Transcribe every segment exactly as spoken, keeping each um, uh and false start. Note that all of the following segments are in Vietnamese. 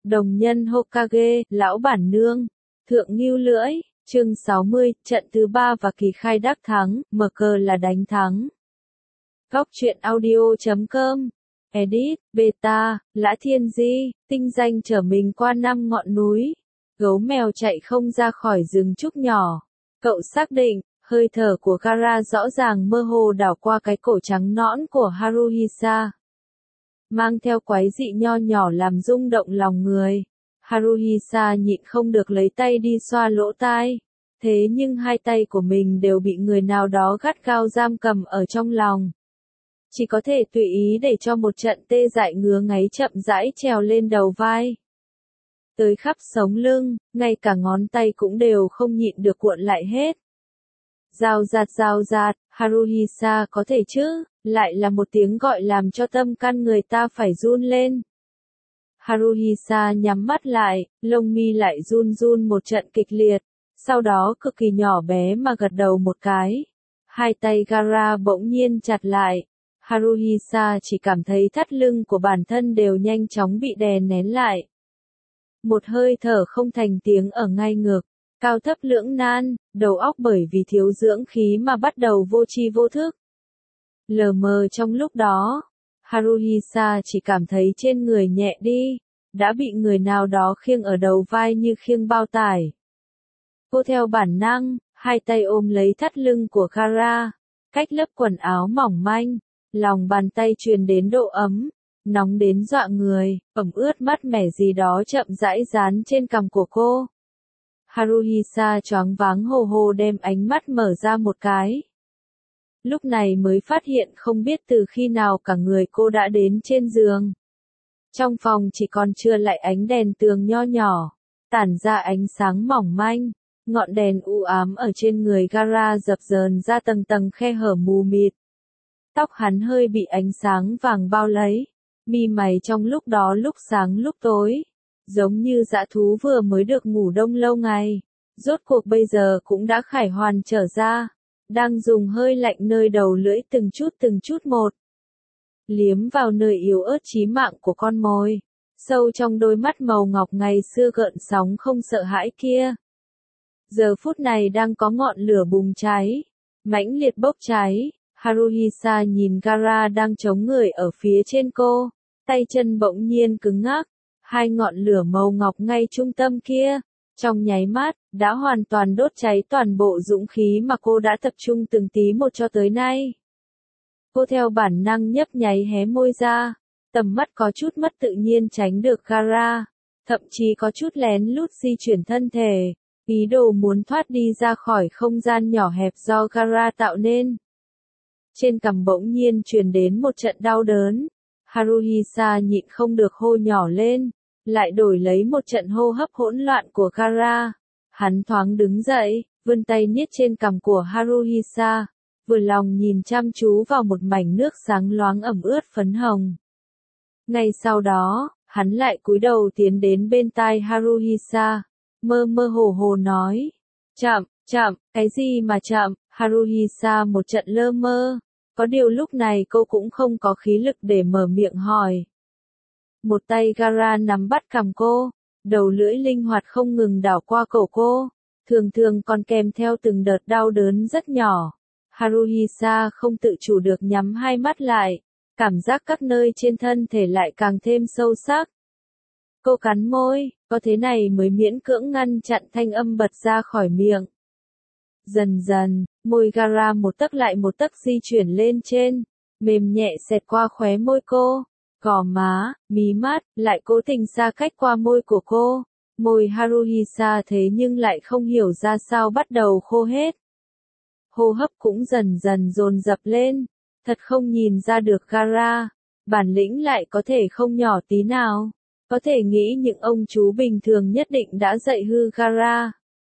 Đồng nhân Hokage, lão bản nương, thượng ngưu lưỡi, chương sáu mươi, trận thứ ba và kỳ khai đắc thắng, mở cờ là đánh thắng. Góc truyện audio chấm com, edit, beta, Lã Thiên Di, tinh danh trở mình qua năm ngọn núi, gấu mèo chạy không ra khỏi rừng trúc nhỏ. Cậu xác định, hơi thở của Gaara rõ ràng mơ hồ đảo qua cái cổ trắng nõn của Haruhisa, mang theo quái dị nho nhỏ làm rung động lòng người. Haruhisa nhịn không được lấy tay đi xoa lỗ tai, thế nhưng hai tay của mình đều bị người nào đó gắt gao giam cầm ở trong lòng. Chỉ có thể tùy ý để cho một trận tê dại ngứa ngáy chậm rãi trèo lên đầu vai, tới khắp sống lưng, ngay cả ngón tay cũng đều không nhịn được cuộn lại hết. Rào rạt rào rạt, Haruhisa có thể chứ, lại là một tiếng gọi làm cho tâm can người ta phải run lên. Haruhisa nhắm mắt lại, lông mi lại run run một trận kịch liệt, sau đó cực kỳ nhỏ bé mà gật đầu một cái. Hai tay Gaara bỗng nhiên chặt lại. Haruhisa chỉ cảm thấy thắt lưng của bản thân đều nhanh chóng bị đè nén lại. Một hơi thở không thành tiếng ở ngay ngực, cao thấp lưỡng nan, đầu óc bởi vì thiếu dưỡng khí mà bắt đầu vô tri vô thức. Lờ mờ trong lúc đó, Haruhisa chỉ cảm thấy trên người nhẹ đi, đã bị người nào đó khiêng ở đầu vai như khiêng bao tải. Cô theo bản năng, hai tay ôm lấy thắt lưng của Gaara, cách lớp quần áo mỏng manh, lòng bàn tay truyền đến độ ấm, nóng đến dọa người, ẩm ướt mát mẻ gì đó chậm rãi dán trên cằm của cô. Haruhisa choáng váng hồ hồ đem ánh mắt mở ra một cái. Lúc này mới phát hiện không biết từ khi nào cả người cô đã đến trên giường. Trong phòng chỉ còn trưa lại ánh đèn tường nho nhỏ, tản ra ánh sáng mỏng manh, ngọn đèn u ám ở trên người Gaara dập dờn ra tầng tầng khe hở mù mịt. Tóc hắn hơi bị ánh sáng vàng bao lấy, mi mày trong lúc đó lúc sáng lúc tối, giống như dã thú vừa mới được ngủ đông lâu ngày, rốt cuộc bây giờ cũng đã khải hoàn trở ra, đang dùng hơi lạnh nơi đầu lưỡi từng chút từng chút một, liếm vào nơi yếu ớt chí mạng của con mồi, sâu trong đôi mắt màu ngọc ngày xưa gợn sóng không sợ hãi kia. Giờ phút này đang có ngọn lửa bùng cháy, mãnh liệt bốc cháy. Haruhisa nhìn Gaara đang chống người ở phía trên cô, tay chân bỗng nhiên cứng ngắc, hai ngọn lửa màu ngọc ngay trung tâm kia, trong nháy mắt, đã hoàn toàn đốt cháy toàn bộ dũng khí mà cô đã tập trung từng tí một cho tới nay. Cô theo bản năng nhấp nháy hé môi ra, tầm mắt có chút mất tự nhiên tránh được Gaara, thậm chí có chút lén lút di chuyển thân thể, ý đồ muốn thoát đi ra khỏi không gian nhỏ hẹp do Gaara tạo nên. Trên cằm bỗng nhiên truyền đến một trận đau đớn, Haruhisa nhịn không được hô nhỏ lên, lại đổi lấy một trận hô hấp hỗn loạn của Gaara. Hắn thoáng đứng dậy, vươn tay niết trên cằm của Haruhisa, vừa lòng nhìn chăm chú vào một mảnh nước sáng loáng ẩm ướt phấn hồng. Ngay sau đó, hắn lại cúi đầu tiến đến bên tai Haruhisa, mơ mơ hồ hồ nói, chậm, chậm, cái gì mà chậm? Haruhisa một trận lơ mơ, có điều lúc này cô cũng không có khí lực để mở miệng hỏi. Một tay Gaara nắm bắt cằm cô, đầu lưỡi linh hoạt không ngừng đảo qua cổ cô, thường thường còn kèm theo từng đợt đau đớn rất nhỏ. Haruhisa không tự chủ được nhắm hai mắt lại, cảm giác các nơi trên thân thể lại càng thêm sâu sắc. Cô cắn môi, có thế này mới miễn cưỡng ngăn chặn thanh âm bật ra khỏi miệng. Dần dần, môi Gaara một tấc lại một tấc di chuyển lên trên, mềm nhẹ xẹt qua khóe môi cô, gò má, mí mắt, lại cố tình xa cách qua môi của cô. Môi Haruhisa thế nhưng lại không hiểu ra sao bắt đầu khô hết. Hô hấp cũng dần dần dồn dập lên, thật không nhìn ra được Gaara, bản lĩnh lại có thể không nhỏ tí nào, có thể nghĩ những ông chú bình thường nhất định đã dạy hư Gaara.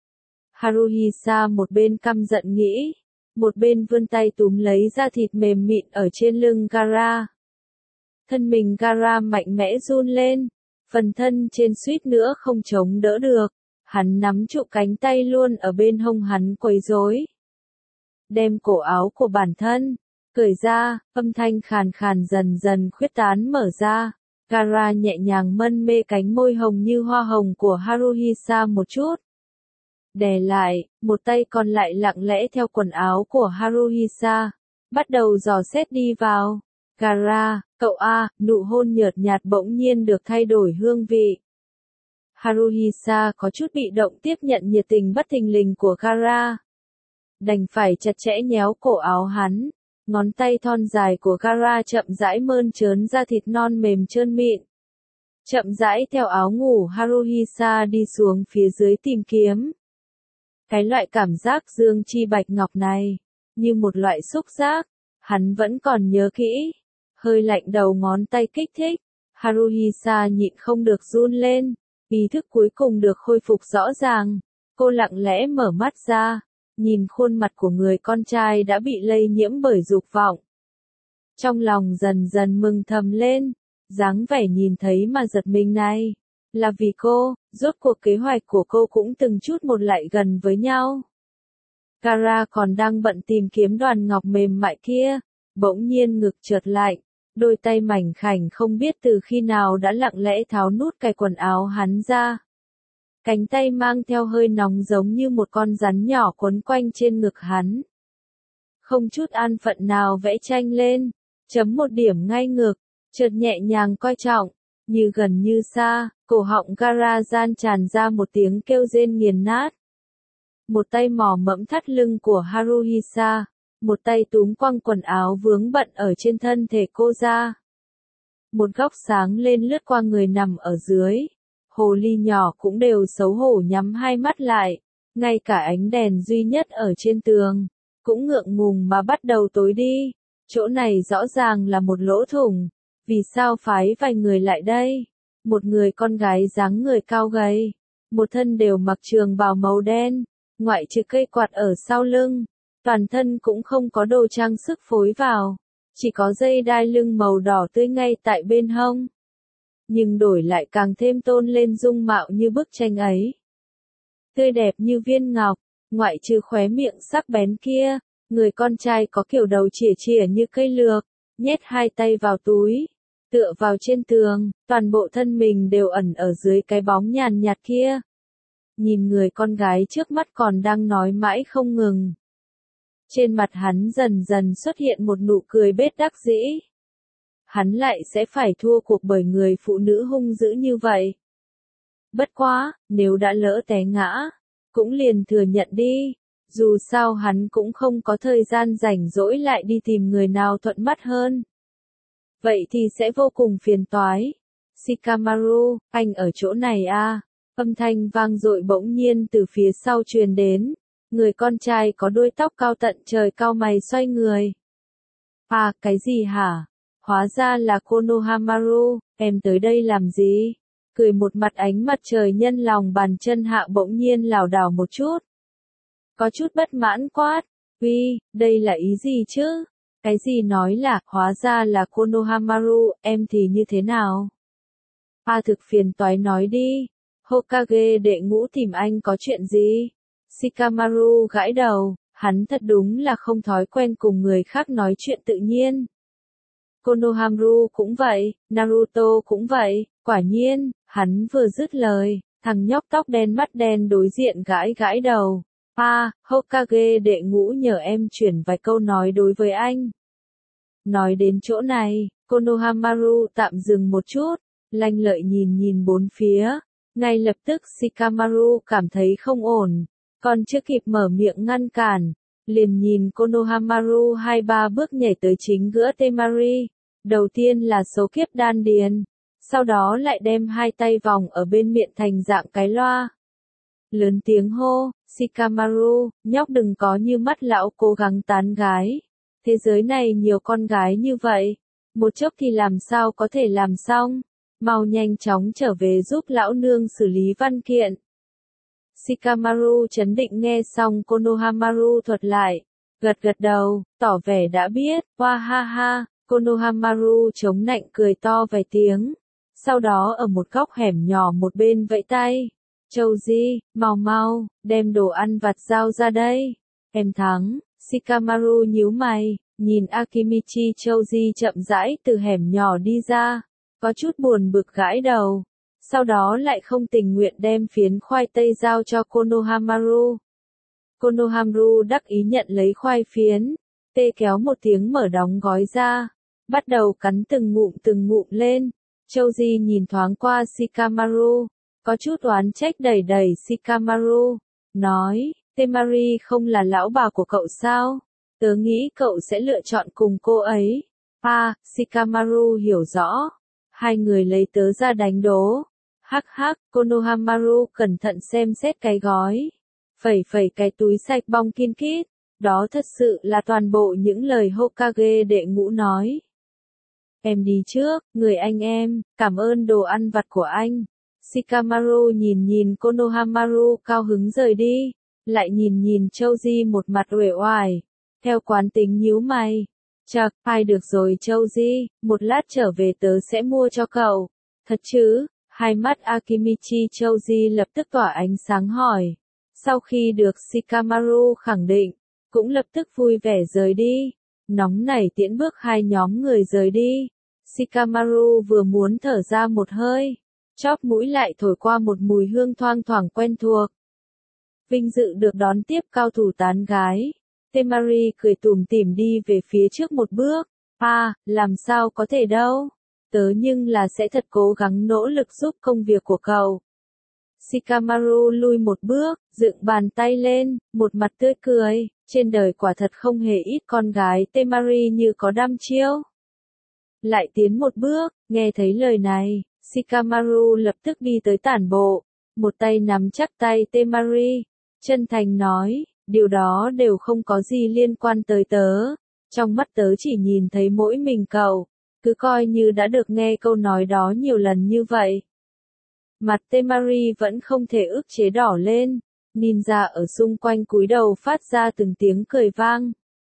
Haruhisa một bên căm giận nghĩ, một bên vươn tay túm lấy da thịt mềm mịn ở trên lưng Gaara. Thân mình Gaara mạnh mẽ run lên, phần thân trên suýt nữa không chống đỡ được, hắn nắm trụ cánh tay luôn ở bên hông hắn quấy rối. Đem cổ áo của bản thân cởi ra, âm thanh khàn khàn dần dần khuyết tán mở ra, Gaara nhẹ nhàng mân mê cánh môi hồng như hoa hồng của Haruhisa một chút. Đè lại, một tay còn lại lặng lẽ theo quần áo của Haruhisa, bắt đầu dò xét đi vào. Gaara, cậu a, nụ hôn nhợt nhạt bỗng nhiên được thay đổi hương vị. Haruhisa có chút bị động tiếp nhận nhiệt tình bất thình lình của Gaara. Đành phải chặt chẽ nhéo cổ áo hắn, ngón tay thon dài của Gaara chậm rãi mơn trớn ra thịt non mềm trơn mịn. Chậm rãi theo áo ngủ Haruhisa đi xuống phía dưới tìm kiếm. Cái loại cảm giác dương chi bạch ngọc này, như một loại xúc giác, hắn vẫn còn nhớ kỹ. Hơi lạnh đầu ngón tay kích thích, Haruhisa nhịn không được run lên, ý thức cuối cùng được khôi phục rõ ràng. Cô lặng lẽ mở mắt ra, nhìn khuôn mặt của người con trai đã bị lây nhiễm bởi dục vọng. Trong lòng dần dần mừng thầm lên, dáng vẻ nhìn thấy mà giật mình này, là vì cô, rốt cuộc kế hoạch của cô cũng từng chút một lại gần với nhau. Gaara còn đang bận tìm kiếm đoàn ngọc mềm mại kia, bỗng nhiên ngực trượt lạnh, đôi tay mảnh khảnh không biết từ khi nào đã lặng lẽ tháo nút cài quần áo hắn ra. Cánh tay mang theo hơi nóng giống như một con rắn nhỏ quấn quanh trên ngực hắn. Không chút an phận nào vẽ tranh lên, chấm một điểm ngay ngực, chợt nhẹ nhàng coi trọng, như gần như xa, cổ họng Gaara gian tràn ra một tiếng kêu rên nghiền nát. Một tay mò mẫm thắt lưng của Haruhisa, một tay túm quăng quần áo vướng bận ở trên thân thể cô ra. Một góc sáng lên lướt qua người nằm ở dưới. Hồ ly nhỏ cũng đều xấu hổ nhắm hai mắt lại, ngay cả ánh đèn duy nhất ở trên tường, cũng ngượng ngùng mà bắt đầu tối đi. Chỗ này rõ ràng là một lỗ thủng, vì sao phái vài người lại đây? Một người con gái dáng người cao gầy, một thân đều mặc trường bào màu đen, ngoại trừ cây quạt ở sau lưng, toàn thân cũng không có đồ trang sức phối vào, chỉ có dây đai lưng màu đỏ tươi ngay tại bên hông. Nhưng đổi lại càng thêm tôn lên dung mạo như bức tranh ấy. Tươi đẹp như viên ngọc, ngoại trừ khóe miệng sắc bén kia, người con trai có kiểu đầu chỉa chỉa như cây lược, nhét hai tay vào túi, tựa vào trên tường, toàn bộ thân mình đều ẩn ở dưới cái bóng nhàn nhạt kia. Nhìn người con gái trước mắt còn đang nói mãi không ngừng. Trên mặt hắn dần dần xuất hiện một nụ cười bết đắc dĩ. Hắn lại sẽ phải thua cuộc bởi người phụ nữ hung dữ như vậy. Bất quá, nếu đã lỡ té ngã, cũng liền thừa nhận đi, dù sao hắn cũng không có thời gian rảnh rỗi lại đi tìm người nào thuận mắt hơn. Vậy thì sẽ vô cùng phiền toái. Shikamaru, anh ở chỗ này à? Âm thanh vang dội bỗng nhiên từ phía sau truyền đến. Người con trai có đuôi tóc cao tận trời cau mày xoay người. À, cái gì hả? Hóa ra là Konohamaru, em tới đây làm gì? Cười một mặt ánh mặt trời nhân lòng bàn chân hạ bỗng nhiên lảo đảo một chút. Có chút bất mãn quát. Uy, đây là ý gì chứ? Cái gì nói là, hóa ra là Konohamaru, em thì như thế nào? À thực phiền toái nói đi. Hokage đệ ngũ tìm anh có chuyện gì? Shikamaru gãi đầu, hắn thật đúng là không thói quen cùng người khác nói chuyện tự nhiên. Konohamaru cũng vậy, Naruto cũng vậy, quả nhiên, hắn vừa dứt lời, thằng nhóc tóc đen mắt đen đối diện gãi gãi đầu. À, Hokage đệ ngũ nhờ em chuyển vài câu nói đối với anh. Nói đến chỗ này, Konohamaru tạm dừng một chút, lanh lợi nhìn nhìn bốn phía, ngay lập tức Shikamaru cảm thấy không ổn, còn chưa kịp mở miệng ngăn cản, liền nhìn Konohamaru hai ba bước nhảy tới chính giữa Temari, đầu tiên là số kiếp đan điền, sau đó lại đem hai tay vòng ở bên miệng thành dạng cái loa. Lớn tiếng hô, Shikamaru, nhóc đừng có như mắt lão cố gắng tán gái. Thế giới này nhiều con gái như vậy, một chốc thì làm sao có thể làm xong, mau nhanh chóng trở về giúp lão nương xử lý văn kiện. Shikamaru chấn định nghe xong Konohamaru thuật lại, gật gật đầu, tỏ vẻ đã biết, hoa ha ha, Konohamaru chống nạnh cười to vài tiếng, sau đó ở một góc hẻm nhỏ một bên vẫy tay, Choji, mau mau, đem đồ ăn vặt giao ra đây, em thắng. Shikamaru nhíu mày, nhìn Akimichi Choji chậm rãi từ hẻm nhỏ đi ra, có chút buồn bực gãi đầu. Sau đó lại không tình nguyện đem phiến khoai tây giao cho Konohamaru. Konohamaru đắc ý nhận lấy khoai phiến, tê kéo một tiếng mở đóng gói ra, bắt đầu cắn từng ngụm từng ngụm lên. Choji nhìn thoáng qua Shikamaru, có chút oán trách đẩy đẩy Shikamaru, nói, Temari không là lão bà của cậu sao? Tớ nghĩ cậu sẽ lựa chọn cùng cô ấy. À, Shikamaru hiểu rõ. Hai người lấy tớ ra đánh đố. Hắc hắc, Konohamaru cẩn thận xem xét cái gói. Phẩy phẩy cái túi sạch bong kin kít. Đó thật sự là toàn bộ những lời Hokage đệ ngũ nói. Em đi trước, người anh em, cảm ơn đồ ăn vặt của anh. Shikamaru nhìn nhìn Konohamaru cao hứng rời đi, lại nhìn nhìn Choji một mặt uể oải, theo quán tính nhíu mày. Chậc, ai được rồi Choji, một lát trở về tớ sẽ mua cho cậu. Thật chứ? Hai mắt Akimichi Choji lập tức tỏa ánh sáng hỏi. Sau khi được Shikamaru khẳng định, cũng lập tức vui vẻ rời đi. Nóng nảy tiễn bước hai nhóm người rời đi. Shikamaru vừa muốn thở ra một hơi, chóp mũi lại thổi qua một mùi hương thoang thoảng quen thuộc. Vinh dự được đón tiếp cao thủ tán gái. Temari cười tủm tỉm đi về phía trước một bước. À, làm sao có thể đâu. Tớ nhưng là sẽ thật cố gắng nỗ lực giúp công việc của cậu. Shikamaru lui một bước, dựng bàn tay lên, một mặt tươi cười. Trên đời quả thật không hề ít con gái Temari như có đăm chiêu. Lại tiến một bước, nghe thấy lời này, Shikamaru lập tức đi tới tản bộ, một tay nắm chắc tay Temari, chân thành nói, điều đó đều không có gì liên quan tới tớ, trong mắt tớ chỉ nhìn thấy mỗi mình cậu, cứ coi như đã được nghe câu nói đó nhiều lần như vậy. Mặt Temari vẫn không thể ức chế đỏ lên, ninja ở xung quanh cúi đầu phát ra từng tiếng cười vang.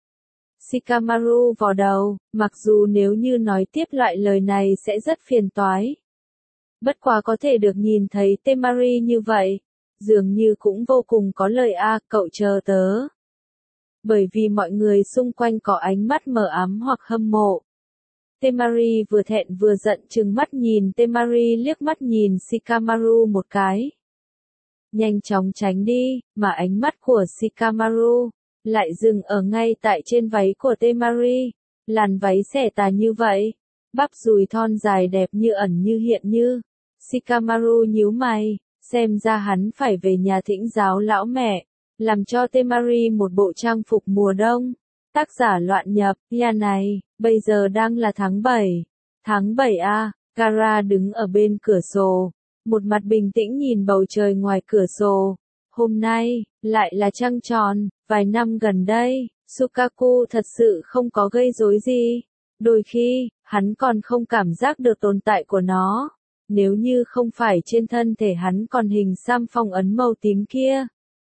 Shikamaru vò đầu, mặc dù nếu như nói tiếp loại lời này sẽ rất phiền toái. Bất quá có thể được nhìn thấy Temari như vậy, dường như cũng vô cùng có lời a, cậu chờ tớ. Bởi vì mọi người xung quanh có ánh mắt mờ ám hoặc hâm mộ. Temari vừa thẹn vừa giận trừng mắt nhìn Temari liếc mắt nhìn Shikamaru một cái. Nhanh chóng tránh đi, mà ánh mắt của Shikamaru lại dừng ở ngay tại trên váy của Temari, làn váy xẻ tà như vậy, bắp đùi thon dài đẹp như ẩn như hiện như. Shikamaru nhíu mày, xem ra hắn phải về nhà thỉnh giáo lão mẹ, làm cho Temari một bộ trang phục mùa đông. Tác giả loạn nhập, nhà này, bây giờ đang là tháng bảy. Tháng bảy a, Kara đứng ở bên cửa sổ, một mặt bình tĩnh nhìn bầu trời ngoài cửa sổ. Hôm nay, lại là trăng tròn, vài năm gần đây, Sukaku thật sự không có gây rối gì. Đôi khi, hắn còn không cảm giác được tồn tại của nó. Nếu như không phải trên thân thể hắn còn hình xăm phong ấn màu tím kia.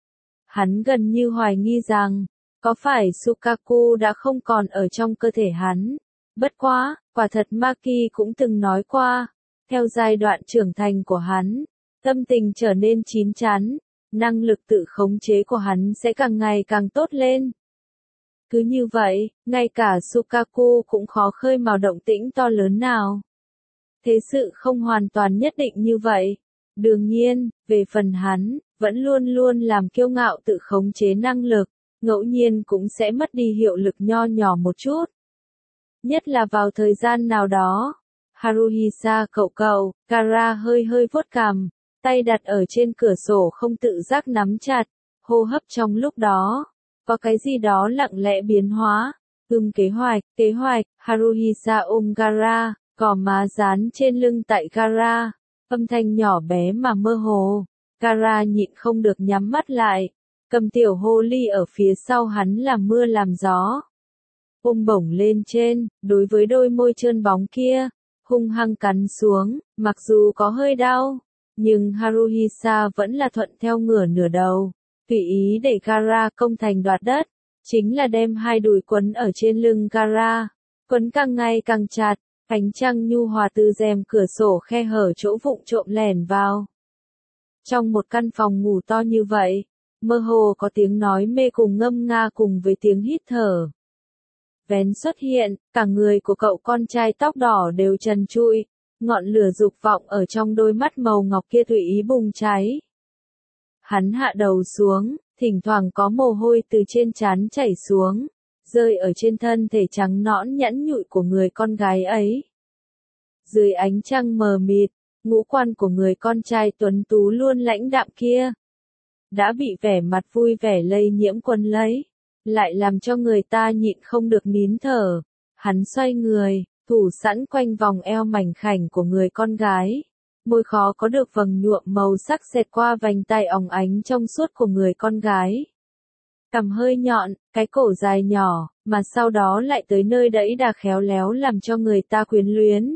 Hắn gần như hoài nghi rằng, có phải Sukaku đã không còn ở trong cơ thể hắn. Bất quá, quả thật Maki cũng từng nói qua, theo giai đoạn trưởng thành của hắn, tâm tình trở nên chín chắn, năng lực tự khống chế của hắn sẽ càng ngày càng tốt lên. Cứ như vậy, ngay cả Sukaku cũng khó khơi mào động tĩnh to lớn nào. Thế sự không hoàn toàn nhất định như vậy. Đương nhiên, về phần hắn, vẫn luôn luôn làm kiêu ngạo tự khống chế năng lực, ngẫu nhiên cũng sẽ mất đi hiệu lực nho nhỏ một chút. Nhất là vào thời gian nào đó. Haruhisa cậu cậu, Kara hơi hơi vuốt cằm, tay đặt ở trên cửa sổ không tự giác nắm chặt, hô hấp trong lúc đó. Có cái gì đó lặng lẽ biến hóa. Ừm kế hoạch, kế hoạch, Haruhisa ôm Kara, cỏ má dán trên lưng tại Kara, âm thanh nhỏ bé mà mơ hồ. Kara nhịn không được nhắm mắt lại, cầm tiểu hồ ly ở phía sau hắn làm mưa làm gió. Ôm bổng lên trên, đối với đôi môi trơn bóng kia, hung hăng cắn xuống, mặc dù có hơi đau, nhưng Haruhisa vẫn là thuận theo ngửa nửa đầu, tùy ý để Kara công thành đoạt đất, chính là đem hai đùi quấn ở trên lưng Kara, quấn càng ngày càng chặt, ánh trăng nhu hòa từ rèm cửa sổ khe hở chỗ vụng trộm lẻn vào. Trong một căn phòng ngủ to như vậy, mơ hồ có tiếng nói mê cùng ngâm nga cùng với tiếng hít thở. Vén xuất hiện, cả người của cậu con trai tóc đỏ đều trần trụi, ngọn lửa dục vọng ở trong đôi mắt màu ngọc kia tùy ý bùng cháy. Hắn hạ đầu xuống, thỉnh thoảng có mồ hôi từ trên trán chảy xuống, rơi ở trên thân thể trắng nõn nhẵn nhụi của người con gái ấy. Dưới ánh trăng mờ mịt, ngũ quan của người con trai tuấn tú luôn lãnh đạm kia đã bị vẻ mặt vui vẻ lây nhiễm quấn lấy, lại làm cho người ta nhịn không được nín thở. Hắn xoay người, thủ sẵn quanh vòng eo mảnh khảnh của người con gái. Môi khó có được vầng nhuộm màu sắc xẹt qua vành tai óng ánh trong suốt của người con gái. Cằm hơi nhọn, cái cổ dài nhỏ, mà sau đó lại tới nơi đẫy đà khéo léo làm cho người ta quyến luyến.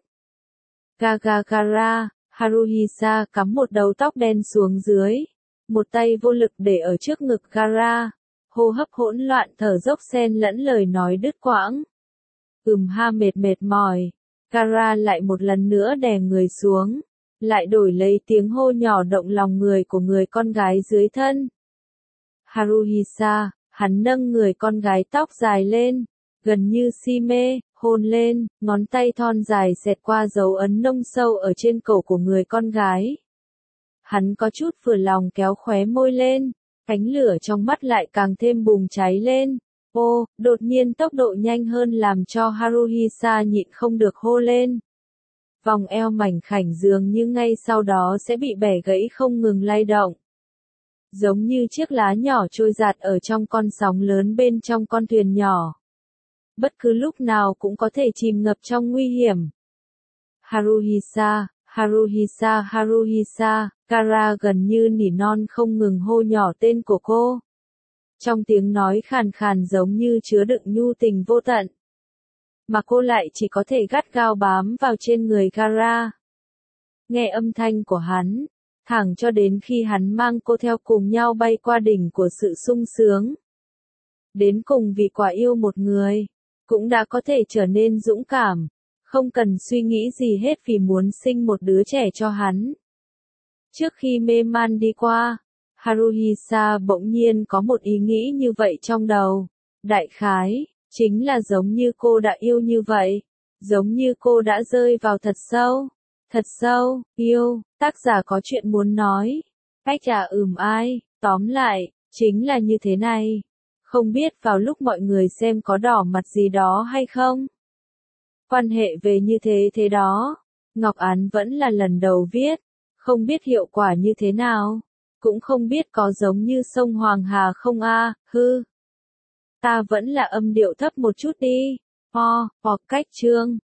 Gagagara, Haruhisa cắm một đầu tóc đen xuống dưới, một tay vô lực để ở trước ngực Gara, hô hấp hỗn loạn thở dốc xen lẫn lời nói đứt quãng. Ừm ha mệt mệt mỏi, Gara lại một lần nữa đè người xuống, lại đổi lấy tiếng hô nhỏ động lòng người của người con gái dưới thân. Haruhisa, hắn nâng người con gái tóc dài lên, gần như si mê, hôn lên, ngón tay thon dài xẹt qua dấu ấn nông sâu ở trên cổ của người con gái. Hắn có chút vừa lòng kéo khóe môi lên, cánh lửa trong mắt lại càng thêm bùng cháy lên. Ô, đột nhiên tốc độ nhanh hơn làm cho Haruhisa nhịn không được hô lên. Vòng eo mảnh khảnh dường như ngay sau đó sẽ bị bẻ gãy không ngừng lay động. Giống như chiếc lá nhỏ trôi giạt ở trong con sóng lớn bên trong con thuyền nhỏ. Bất cứ lúc nào cũng có thể chìm ngập trong nguy hiểm. Haruhisa, Haruhisa, Haruhisa, Gara gần như nỉ non không ngừng hô nhỏ tên của cô. Trong tiếng nói khàn khàn giống như chứa đựng nhu tình vô tận. Mà cô lại chỉ có thể gắt gao bám vào trên người Gara. Nghe âm thanh của hắn, thẳng cho đến khi hắn mang cô theo cùng nhau bay qua đỉnh của sự sung sướng. Đến cùng vì quả yêu một người, cũng đã có thể trở nên dũng cảm, không cần suy nghĩ gì hết vì muốn sinh một đứa trẻ cho hắn. Trước khi mê man đi qua, Haruhisa bỗng nhiên có một ý nghĩ như vậy trong đầu. Đại khái, chính là giống như cô đã yêu như vậy, giống như cô đã rơi vào thật sâu, thật sâu, yêu, tác giả có chuyện muốn nói. Cách trả ừm ai, tóm lại, chính là như thế này. Không biết vào lúc mọi người xem có đỏ mặt gì đó hay không? Quan hệ về như thế thế đó. Ngọc Án vẫn là lần đầu viết, không biết hiệu quả như thế nào, cũng không biết có giống như sông Hoàng Hà không a, hư. Ta vẫn là âm điệu thấp một chút đi, ho, hoặc cách chương.